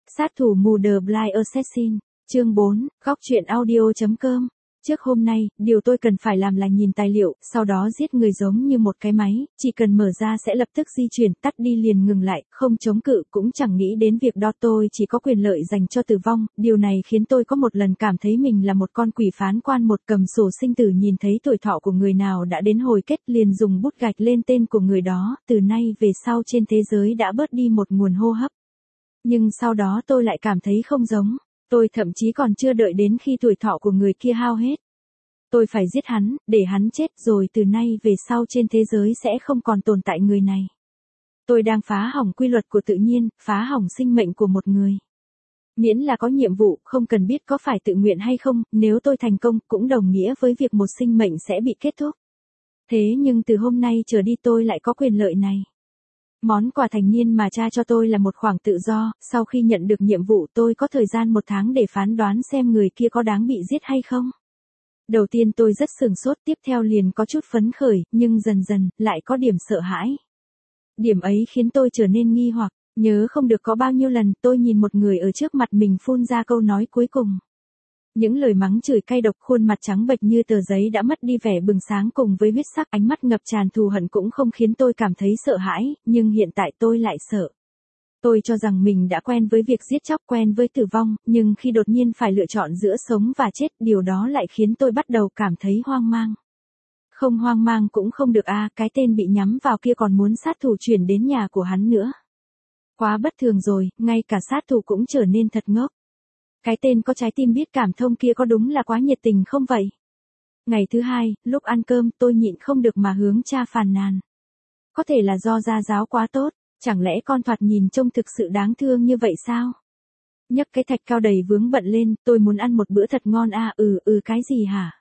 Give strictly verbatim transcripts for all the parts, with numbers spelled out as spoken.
Sát thủ mù The Blind Assassin, chương bốn, góc truyện audio.com. Trước hôm nay, điều tôi cần phải làm là nhìn tài liệu, sau đó giết người giống như một cái máy, chỉ cần mở ra sẽ lập tức di chuyển, tắt đi liền ngừng lại, không chống cự, cũng chẳng nghĩ đến việc đó tôi chỉ có quyền lợi dành cho tử vong. Điều này khiến tôi có một lần cảm thấy mình là một con quỷ phán quan, một cầm sổ sinh tử nhìn thấy tuổi thọ của người nào đã đến hồi kết liền dùng bút gạch lên tên của người đó, từ nay về sau trên thế giới đã bớt đi một nguồn hô hấp. Nhưng sau đó tôi lại cảm thấy không giống. Tôi thậm chí còn chưa đợi đến khi tuổi thọ của người kia hao hết. Tôi phải giết hắn, để hắn chết rồi từ nay về sau trên thế giới sẽ không còn tồn tại người này. Tôi đang phá hỏng quy luật của tự nhiên, phá hỏng sinh mệnh của một người. Miễn là có nhiệm vụ, không cần biết có phải tự nguyện hay không, nếu tôi thành công cũng đồng nghĩa với việc một sinh mệnh sẽ bị kết thúc. Thế nhưng từ hôm nay trở đi tôi lại có quyền lợi này. Món quà thành niên mà cha cho tôi là một khoảng tự do, sau khi nhận được nhiệm vụ tôi có thời gian một tháng để phán đoán xem người kia có đáng bị giết hay không. Đầu tiên tôi rất sửng sốt, tiếp theo liền có chút phấn khởi, nhưng dần dần, lại có điểm sợ hãi. Điểm ấy khiến tôi trở nên nghi hoặc, nhớ không được có bao nhiêu lần tôi nhìn một người ở trước mặt mình phun ra câu nói cuối cùng. Những lời mắng chửi cay độc, khuôn mặt trắng bệch như tờ giấy đã mất đi vẻ bừng sáng cùng với huyết sắc, ánh mắt ngập tràn thù hận cũng không khiến tôi cảm thấy sợ hãi, nhưng hiện tại tôi lại sợ. Tôi cho rằng mình đã quen với việc giết chóc, quen với tử vong, nhưng khi đột nhiên phải lựa chọn giữa sống và chết, điều đó lại khiến tôi bắt đầu cảm thấy hoang mang. Không hoang mang cũng không được a, cái tên bị nhắm vào kia còn muốn sát thủ chuyển đến nhà của hắn nữa. Quá bất thường rồi, ngay cả sát thủ cũng trở nên thật ngốc. Cái tên có trái tim biết cảm thông kia có đúng là quá nhiệt tình không vậy? Ngày thứ hai, lúc ăn cơm tôi nhịn không được mà hướng cha phàn nàn. Có thể là do gia giáo quá tốt, chẳng lẽ con thoạt nhìn trông thực sự đáng thương như vậy sao? Nhấc cái thạch cao đầy vướng bận lên, tôi muốn ăn một bữa thật ngon a. À, ừ ừ cái gì hả?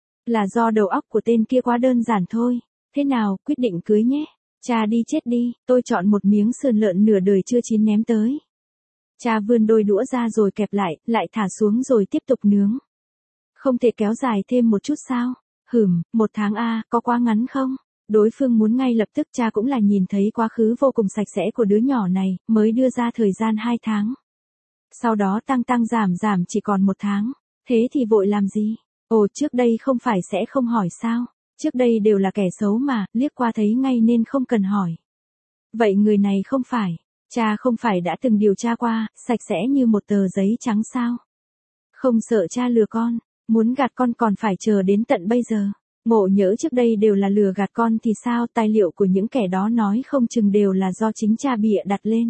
Là do đầu óc của tên kia quá đơn giản thôi. Thế nào, quyết định cưới nhé. Cha đi chết đi, tôi chọn một miếng sườn lợn nửa đời chưa chín ném tới. Cha vươn đôi đũa ra rồi kẹp lại, lại thả xuống rồi tiếp tục nướng. Không thể kéo dài thêm một chút sao? Hửm, một tháng a, à, có quá ngắn không? Đối phương muốn ngay lập tức, cha cũng là nhìn thấy quá khứ vô cùng sạch sẽ của đứa nhỏ này, mới đưa ra thời gian hai tháng. Sau đó tăng tăng giảm giảm chỉ còn một tháng. Thế thì vội làm gì? Ồ, trước đây không phải sẽ không hỏi sao? Trước đây đều là kẻ xấu mà, liếc qua thấy ngay nên không cần hỏi. Vậy người này không phải. Cha không phải đã từng điều tra qua, sạch sẽ như một tờ giấy trắng sao? Không sợ cha lừa con, muốn gạt con còn phải chờ đến tận bây giờ. Ngộ nhỡ trước đây đều là lừa gạt con thì sao? Tài liệu của những kẻ đó nói không chừng đều là do chính cha bịa đặt lên.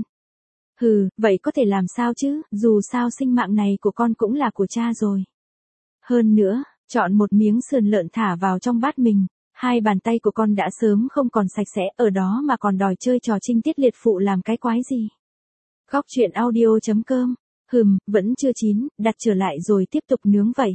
Hừ, vậy có thể làm sao chứ, dù sao sinh mạng này của con cũng là của cha rồi. Hơn nữa, chọn một miếng sườn lợn thả vào trong bát mình. Hai bàn tay của con đã sớm không còn sạch sẽ, ở đó mà còn đòi chơi trò trinh tiết liệt phụ làm cái quái gì. Góc truyện audio.com. Hừm, vẫn chưa chín, đặt trở lại rồi tiếp tục nướng vậy.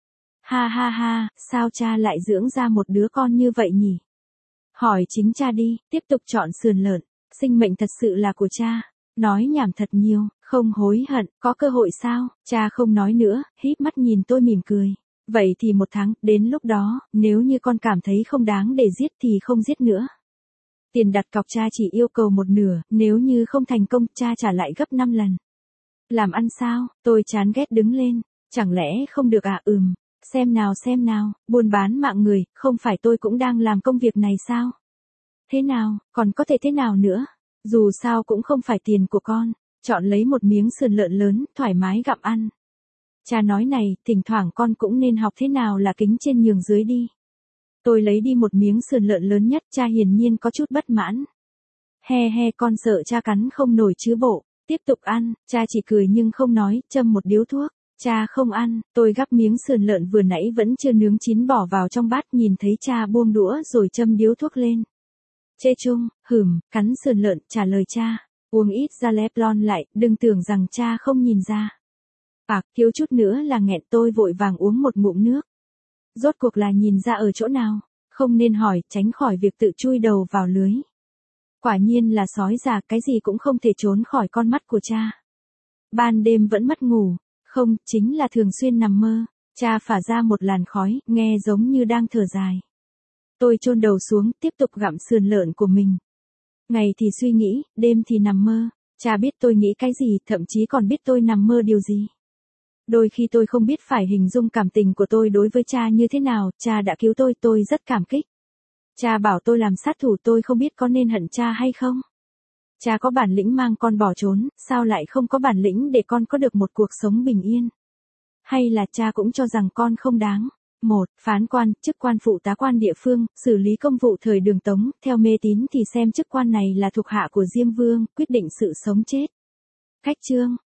Ha ha ha, sao cha lại dưỡng ra một đứa con như vậy nhỉ? Hỏi chính cha đi, tiếp tục chọn sườn lợn, sinh mệnh thật sự là của cha. Nói nhảm thật nhiều, không hối hận, có cơ hội sao? Cha không nói nữa, híp mắt nhìn tôi mỉm cười. Vậy thì một tháng, đến lúc đó, nếu như con cảm thấy không đáng để giết thì không giết nữa. Tiền đặt cọc cha chỉ yêu cầu một nửa, nếu như không thành công, cha trả lại gấp năm lần. Làm ăn sao? Tôi chán ghét đứng lên. Chẳng lẽ không được à? Ừm, xem nào xem nào, buôn bán mạng người, không phải tôi cũng đang làm công việc này sao? Thế nào, còn có thể thế nào nữa? Dù sao cũng không phải tiền của con, chọn lấy một miếng sườn lợn lớn, thoải mái gặm ăn. Cha nói này, thỉnh thoảng con cũng nên học thế nào là kính trên nhường dưới đi. Tôi lấy đi một miếng sườn lợn lớn nhất, cha hiển nhiên có chút bất mãn. He he, con sợ cha cắn không nổi chứ bộ, tiếp tục ăn, cha chỉ cười nhưng không nói, châm một điếu thuốc. Cha không ăn, tôi gắp miếng sườn lợn vừa nãy vẫn chưa nướng chín bỏ vào trong bát, nhìn thấy cha buông đũa rồi châm điếu thuốc lên. Chê chung, hửm, cắn sườn lợn, trả lời cha, uống ít ra lép lon lại, đừng tưởng rằng cha không nhìn ra. À, thiếu chút nữa là nghẹn, tôi vội vàng uống một ngụm nước. Rốt cuộc là nhìn ra ở chỗ nào, không nên hỏi, tránh khỏi việc tự chui đầu vào lưới. Quả nhiên là sói già, cái gì cũng không thể trốn khỏi con mắt của cha. Ban đêm vẫn mất ngủ, không, chính là thường xuyên nằm mơ, cha phả ra một làn khói, nghe giống như đang thở dài. Tôi chôn đầu xuống, tiếp tục gặm sườn lợn của mình. Ngày thì suy nghĩ, đêm thì nằm mơ. Cha biết tôi nghĩ cái gì, thậm chí còn biết tôi nằm mơ điều gì. Đôi khi tôi không biết phải hình dung cảm tình của tôi đối với cha như thế nào, cha đã cứu tôi, tôi rất cảm kích. Cha bảo tôi làm sát thủ, tôi không biết có nên hận cha hay không. Cha có bản lĩnh mang con bỏ trốn, sao lại không có bản lĩnh để con có được một cuộc sống bình yên? Hay là cha cũng cho rằng con không đáng? một. Phán quan, chức quan phụ tá quan địa phương, xử lý công vụ thời Đường Tống, theo mê tín thì xem chức quan này là thuộc hạ của Diêm Vương, quyết định sự sống chết. Cách chương